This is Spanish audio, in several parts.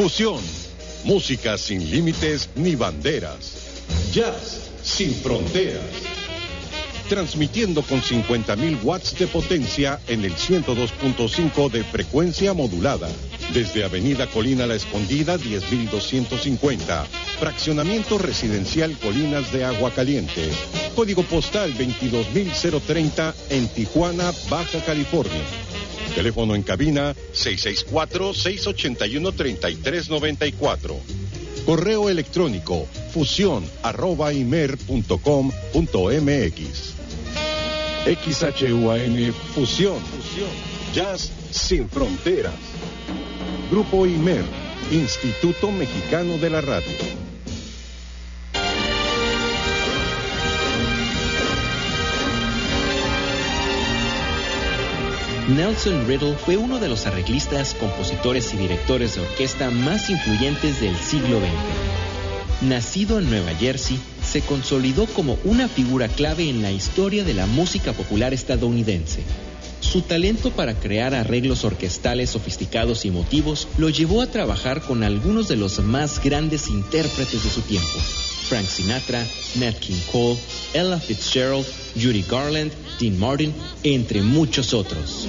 Fusión, música sin límites ni banderas. Jazz sin fronteras. Transmitiendo con 50.000 watts de potencia en el 102.5 de frecuencia modulada. Desde Avenida Colina La Escondida, 10.250. Fraccionamiento Residencial Colinas de Aguacaliente. Código postal 22.030 en Tijuana, Baja California. Teléfono en cabina 664-681-3394. Correo electrónico fusión@imer.com.mx. XHUAM Fusión. Jazz sin fronteras. Grupo IMER, Instituto Mexicano de la Radio. Nelson Riddle fue uno de los arreglistas, compositores y directores de orquesta más influyentes del siglo XX. Nacido en Nueva Jersey, se consolidó como una figura clave en la historia de la música popular estadounidense. Su talento para crear arreglos orquestales sofisticados y emotivos lo llevó a trabajar con algunos de los más grandes intérpretes de su tiempo: Frank Sinatra, Nat King Cole, Ella Fitzgerald, Judy Garland, Dean Martin, entre muchos otros.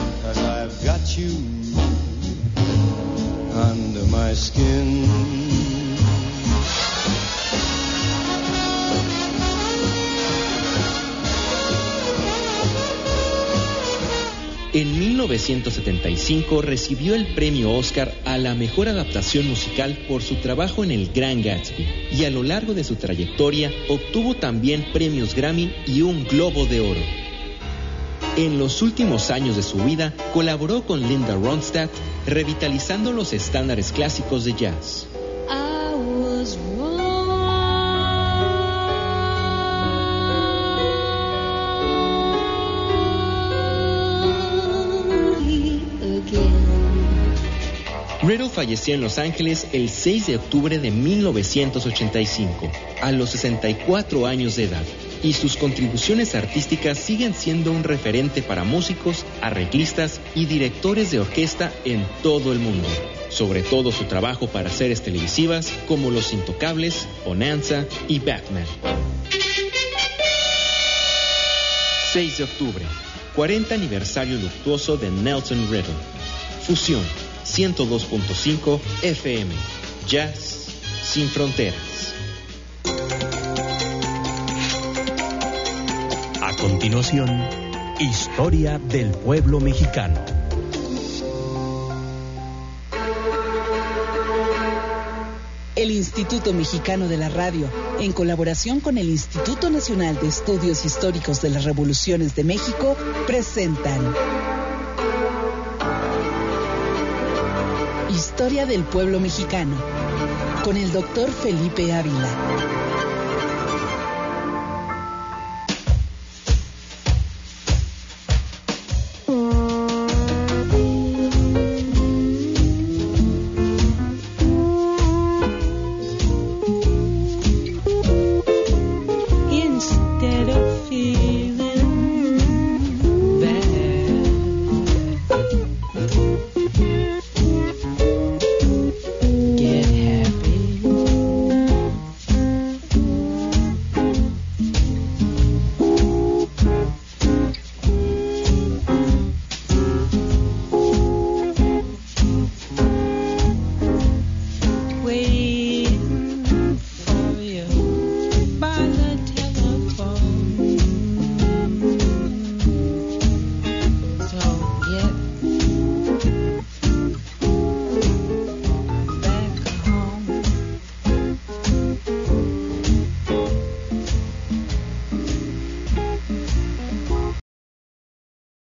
En 1975 recibió el premio Oscar a la mejor adaptación musical por su trabajo en El Gran Gatsby, y a lo largo de su trayectoria obtuvo también premios Grammy y un Globo de Oro. En los últimos años de su vida colaboró con Linda Ronstadt, revitalizando los estándares clásicos de jazz. Riddle falleció en Los Ángeles el 6 de octubre de 1985, a los 64 años de edad, y sus contribuciones artísticas siguen siendo un referente para músicos, arreglistas y directores de orquesta en todo el mundo. Sobre todo su trabajo para series televisivas como Los Intocables, Bonanza y Batman. 6 de octubre, 40 aniversario luctuoso de Nelson Riddle. Fusión 102.5 FM. Jazz sin fronteras. A continuación, Historia del Pueblo Mexicano. El Instituto Mexicano de la Radio, en colaboración con el Instituto Nacional de Estudios Históricos de las Revoluciones de México, presentan Historia del Pueblo Mexicano, con el Dr. Felipe Ávila.